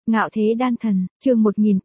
Ngạo thế đan thần, chương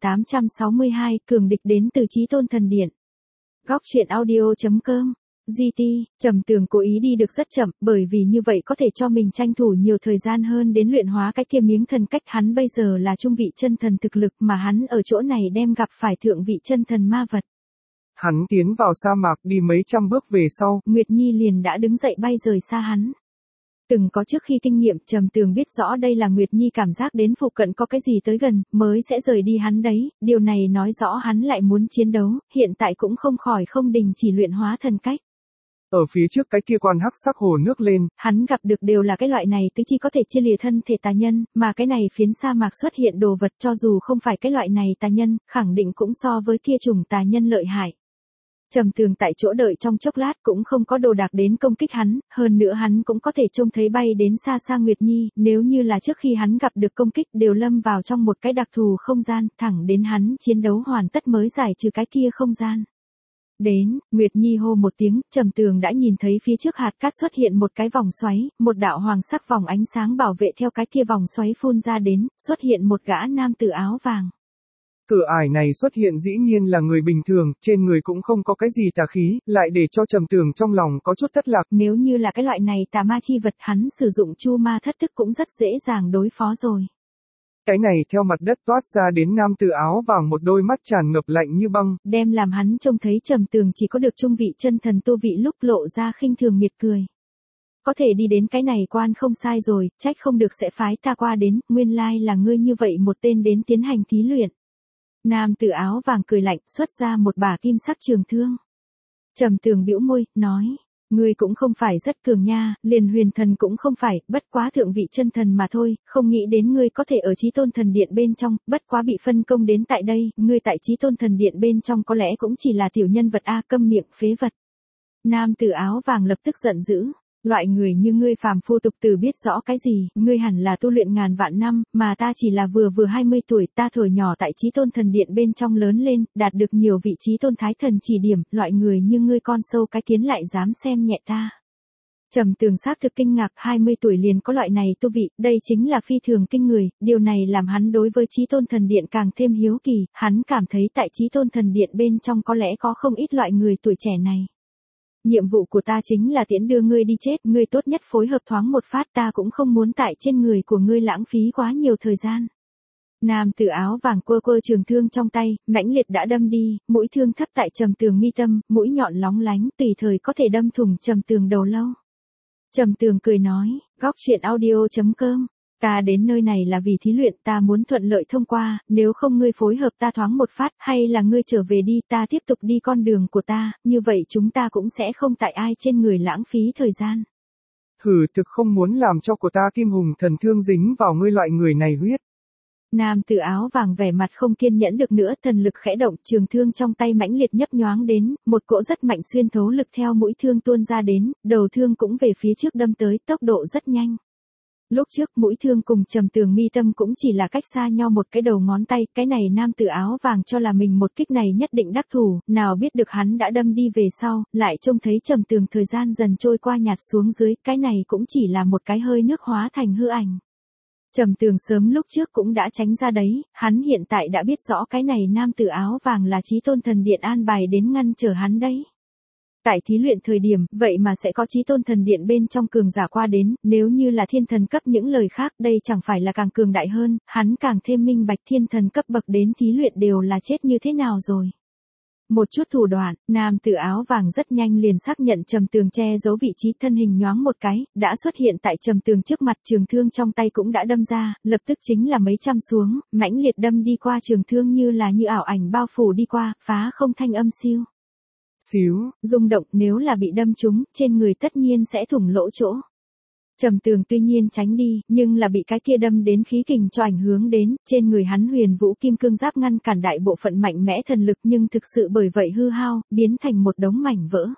1862, cường địch đến từ Chí Tôn Thần Điện. Góc truyện audio.com. GT, Trầm Tường cố ý đi được rất chậm, bởi vì như vậy có thể cho mình tranh thủ nhiều thời gian hơn đến luyện hóa cái kia miếng thần cách. Hắn bây giờ là trung vị chân thần thực lực, mà hắn ở chỗ này đem gặp phải thượng vị chân thần ma vật. Hắn tiến vào sa mạc đi mấy trăm bước về sau, Nguyệt Nhi liền đã đứng dậy bay rời xa hắn. Từng có trước khi kinh nghiệm, Trầm Tường biết rõ đây là Nguyệt Nhi cảm giác đến phụ cận có cái gì tới gần, mới sẽ rời đi hắn đấy, điều này nói rõ hắn lại muốn chiến đấu, hiện tại cũng không khỏi không đình chỉ luyện hóa thần cách. Ở phía trước cái kia quan hắc sắc hồ nước lên, hắn gặp được đều là cái loại này tứ chi có thể chia lìa thân thể tà nhân, mà cái này phiến sa mạc xuất hiện đồ vật cho dù không phải cái loại này tà nhân, khẳng định cũng so với kia chủng tà nhân lợi hại. Trầm Tường tại chỗ đợi trong chốc lát cũng không có đồ đạc đến công kích hắn, hơn nữa hắn cũng có thể trông thấy bay đến xa xa Nguyệt Nhi, nếu như là trước khi hắn gặp được công kích đều lâm vào trong một cái đặc thù không gian, thẳng đến hắn chiến đấu hoàn tất mới giải trừ cái kia không gian. Đến, Nguyệt Nhi hô một tiếng, Trầm Tường đã nhìn thấy phía trước hạt cát xuất hiện một cái vòng xoáy, một đạo hoàng sắc vòng ánh sáng bảo vệ theo cái kia vòng xoáy phun ra đến, xuất hiện một gã nam tử áo vàng. Cửa ải này xuất hiện dĩ nhiên là người bình thường, trên người cũng không có cái gì tà khí, lại để cho Trầm Tường trong lòng có chút thất lạc. Nếu như là cái loại này tà ma chi vật, hắn sử dụng chu ma thất thức cũng rất dễ dàng đối phó rồi. Cái này theo mặt đất toát ra đến nam tử áo vàng một đôi mắt tràn ngập lạnh như băng. Đem làm hắn trông thấy Trầm Tường chỉ có được trung vị chân thần tu vị lúc lộ ra khinh thường miệt cười. Có thể đi đến cái này quan không sai rồi, trách không được sẽ phái ta qua đến, nguyên lai là ngươi như vậy một tên đến tiến hành thí luyện. Nam tử áo vàng cười lạnh, xuất ra một bả kim sắc trường thương. Trầm Tường bĩu môi, nói, ngươi cũng không phải rất cường nha, liền huyền thần cũng không phải, bất quá thượng vị chân thần mà thôi, không nghĩ đến ngươi có thể ở Chí Tôn Thần Điện bên trong, bất quá bị phân công đến tại đây, ngươi tại Chí Tôn Thần Điện bên trong có lẽ cũng chỉ là tiểu nhân vật a, câm miệng phế vật. Nam tử áo vàng lập tức giận dữ. Loại người như ngươi phàm phu tục tử biết rõ cái gì, ngươi hẳn là tu luyện ngàn vạn năm, mà ta chỉ là vừa 20 tuổi, ta thuở nhỏ tại Chí Tôn Thần Điện bên trong lớn lên, đạt được nhiều vị Chí Tôn Thái Thần chỉ điểm, loại người như ngươi con sâu cái kiến lại dám xem nhẹ ta. Trầm Tường xác thực kinh ngạc, 20 tuổi liền có loại này tu vị, đây chính là phi thường kinh người, điều này làm hắn đối với Chí Tôn Thần Điện càng thêm hiếu kỳ, hắn cảm thấy tại Chí Tôn Thần Điện bên trong có lẽ có không ít loại người tuổi trẻ này. Nhiệm vụ của ta chính là tiễn đưa ngươi đi chết, ngươi tốt nhất phối hợp thoáng một phát, ta cũng không muốn tại trên người của ngươi lãng phí quá nhiều thời gian. Nam tử áo vàng quơ trường thương trong tay, mãnh liệt đã đâm đi, mũi thương thấp tại Trầm Tường mi tâm, mũi nhọn lóng lánh, tùy thời có thể đâm thủng Trầm Tường đầu lâu. Trầm Tường cười nói, góc truyện audio.com. Ta đến nơi này là vì thí luyện, ta muốn thuận lợi thông qua, nếu không ngươi phối hợp ta thoáng một phát, hay là ngươi trở về đi, ta tiếp tục đi con đường của ta, như vậy chúng ta cũng sẽ không tại ai trên người lãng phí thời gian. Hừ, thực không muốn làm cho của ta Kim Hùng thần thương dính vào ngươi loại người này huyết. Nam tử áo vàng vẻ mặt không kiên nhẫn được nữa, thần lực khẽ động, trường thương trong tay mãnh liệt nhấp nhoáng đến, một cỗ rất mạnh xuyên thấu lực theo mũi thương tuôn ra đến, đầu thương cũng về phía trước đâm tới, tốc độ rất nhanh. Lúc trước mũi thương cùng Trầm Tường mi tâm cũng chỉ là cách xa nhau một cái đầu ngón tay, cái này nam tử áo vàng cho là mình một kích này nhất định đắc thủ, nào biết được hắn đã đâm đi về sau, lại trông thấy Trầm Tường thời gian dần trôi qua nhạt xuống dưới, cái này cũng chỉ là một cái hơi nước hóa thành hư ảnh. Trầm Tường sớm lúc trước cũng đã tránh ra đấy, hắn hiện tại đã biết rõ cái này nam tử áo vàng là Chí Tôn Thần Điện an bài đến ngăn trở hắn đấy. Tại thí luyện thời điểm, vậy mà sẽ có Chí Tôn Thần Điện bên trong cường giả qua đến, nếu như là thiên thần cấp những lời khác đây chẳng phải là càng cường đại hơn, hắn càng thêm minh bạch thiên thần cấp bậc đến thí luyện đều là chết như thế nào rồi. Một chút thủ đoạn, nam tử áo vàng rất nhanh liền xác nhận Trầm Tường che giấu vị trí, thân hình nhoáng một cái, đã xuất hiện tại Trầm Tường trước mặt, trường thương trong tay cũng đã đâm ra, lập tức chính là mấy trăm xuống, mãnh liệt đâm đi qua trường thương như là như ảo ảnh bao phủ đi qua, phá không thanh âm siêu. Xíu, rung động, nếu là bị đâm trúng, trên người tất nhiên sẽ thủng lỗ chỗ. Trầm Tường tuy nhiên tránh đi, nhưng là bị cái kia đâm đến khí kình cho ảnh hưởng đến, trên người hắn huyền vũ kim cương giáp ngăn cản đại bộ phận mạnh mẽ thần lực nhưng thực sự bởi vậy hư hao, biến thành một đống mảnh vỡ.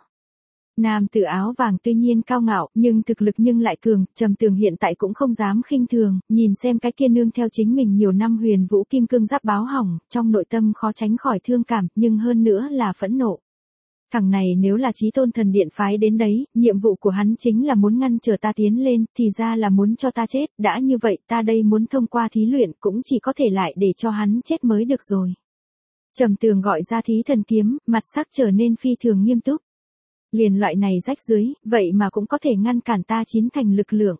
Nam tử áo vàng tuy nhiên cao ngạo, nhưng thực lực nhưng lại cường, Trầm Tường hiện tại cũng không dám khinh thường, nhìn xem cái kia nương theo chính mình nhiều năm huyền vũ kim cương giáp báo hỏng, trong nội tâm khó tránh khỏi thương cảm, nhưng hơn nữa là phẫn nộ. Thằng này nếu là Chí Tôn Thần Điện phái đến đấy, nhiệm vụ của hắn chính là muốn ngăn trở ta tiến lên, thì ra là muốn cho ta chết, đã như vậy ta đây muốn thông qua thí luyện cũng chỉ có thể lại để cho hắn chết mới được rồi. Trầm Tường gọi ra Thí Thần Kiếm, mặt sắc trở nên phi thường nghiêm túc. Liền loại này rách dưới, vậy mà cũng có thể ngăn cản ta chín thành lực lượng.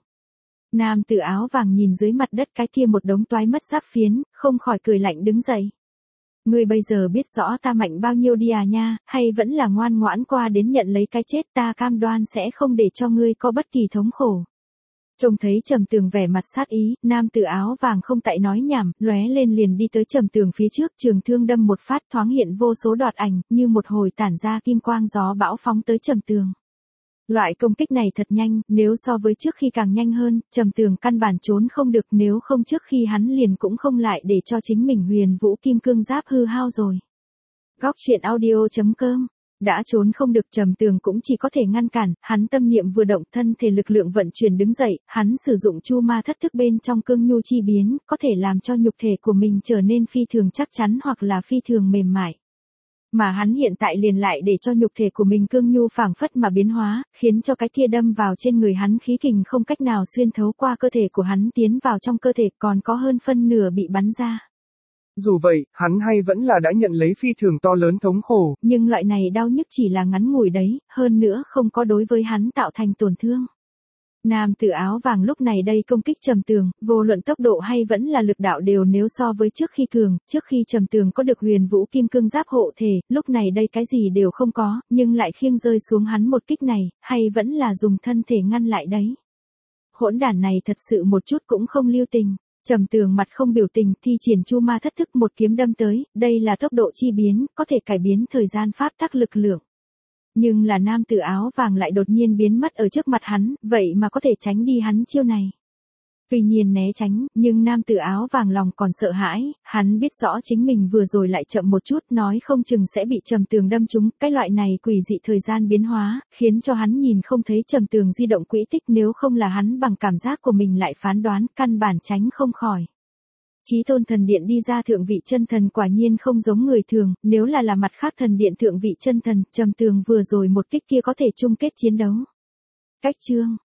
Nam tử áo vàng nhìn dưới mặt đất cái kia một đống toái mất giáp phiến, không khỏi cười lạnh đứng dậy. Ngươi bây giờ biết rõ ta mạnh bao nhiêu đi à nha, hay vẫn là ngoan ngoãn qua đến nhận lấy cái chết, ta cam đoan sẽ không để cho ngươi có bất kỳ thống khổ. Trông thấy Trầm Tường vẻ mặt sát ý, nam tử áo vàng không tại nói nhảm, lóe lên liền đi tới Trầm Tường phía trước, trường thương đâm một phát thoáng hiện vô số đoạt ảnh, như một hồi tản ra kim quang gió bão phóng tới Trầm Tường. Loại công kích này thật nhanh, nếu so với trước khi càng nhanh hơn, Trầm Tường căn bản trốn không được, nếu không trước khi hắn liền cũng không lại để cho chính mình huyền vũ kim cương giáp hư hao rồi. Góc truyện audio.com. Đã trốn không được, Trầm Tường cũng chỉ có thể ngăn cản, hắn tâm niệm vừa động, thân thể lực lượng vận chuyển đứng dậy, hắn sử dụng chu ma thất thức bên trong cương nhu chi biến, có thể làm cho nhục thể của mình trở nên phi thường chắc chắn hoặc là phi thường mềm mại. Mà hắn hiện tại liền lại để cho nhục thể của mình cương nhu phảng phất mà biến hóa, khiến cho cái kia đâm vào trên người hắn khí kình không cách nào xuyên thấu qua cơ thể của hắn tiến vào trong cơ thể, còn có hơn phân nửa bị bắn ra. Dù vậy, hắn hay vẫn là đã nhận lấy phi thường to lớn thống khổ. Nhưng loại này đau nhức chỉ là ngắn ngủi đấy, hơn nữa không có đối với hắn tạo thành tổn thương. Nam tử áo vàng lúc này đây công kích Trầm Tường, vô luận tốc độ hay vẫn là lực đạo đều nếu so với trước khi cường, trước khi Trầm Tường có được huyền vũ kim cương giáp hộ thể, lúc này đây cái gì đều không có, nhưng lại khiêng rơi xuống hắn một kích này, hay vẫn là dùng thân thể ngăn lại đấy. Hỗn đản này thật sự một chút cũng không lưu tình. Trầm Tường mặt không biểu tình, thi triển chu ma thất thức một kiếm đâm tới, đây là tốc độ chi biến, có thể cải biến thời gian pháp tắc lực lượng. Nhưng là nam tử áo vàng lại đột nhiên biến mất ở trước mặt hắn, vậy mà có thể tránh đi hắn chiêu này. Tuy nhiên né tránh, nhưng nam tử áo vàng lòng còn sợ hãi, hắn biết rõ chính mình vừa rồi lại chậm một chút, nói không chừng sẽ bị Trầm Tường đâm trúng, cái loại này quỷ dị thời gian biến hóa, khiến cho hắn nhìn không thấy Trầm Tường di động quỹ tích, nếu không là hắn bằng cảm giác của mình lại phán đoán, căn bản tránh không khỏi. Chí Tôn Thần Điện đi ra thượng vị chân thần quả nhiên không giống người thường, nếu là mặt khác thần điện thượng vị chân thần, Trầm Tường vừa rồi một kích kia có thể chung kết chiến đấu. Cách chương